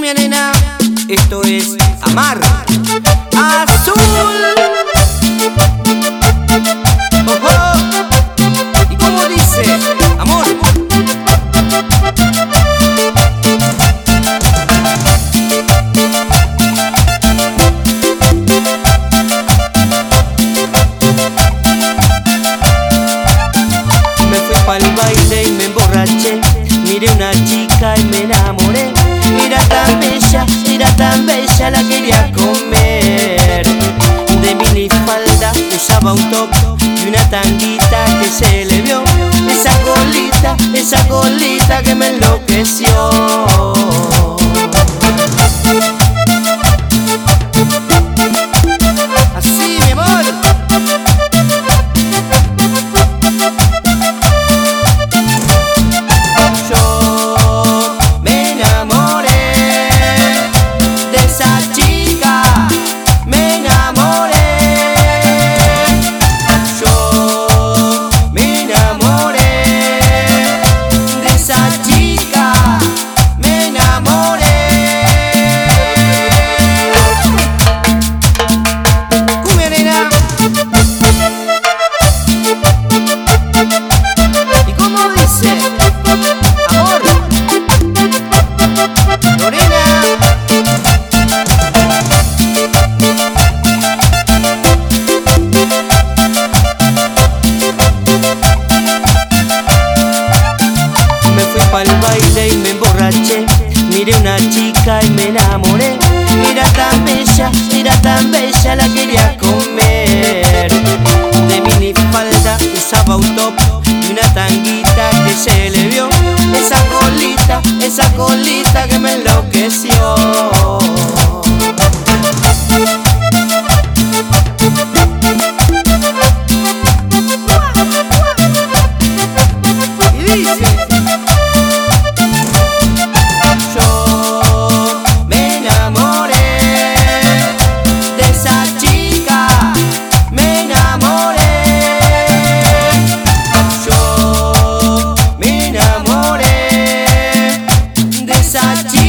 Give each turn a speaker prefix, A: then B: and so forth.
A: Cumbia nena, esto es Amar Azul. Ojo. ¿Y cómo dice? Amor. Me fui pa'l baile y me emborraché. Miré una chica y me enamoré. Era tan bella, la quería comer. De minifalda usaba un top y una tanguita que se le vio. Esa colita que me enloqueció. Así, mi amor. Pa'l baile y me emborraché. Miré una chica y me enamoré. Era tan bella, la quería comer. De minifalda usaba un top y una tanguita que se le vio. Esa colita que me enloqueció. Y dice: Sachi.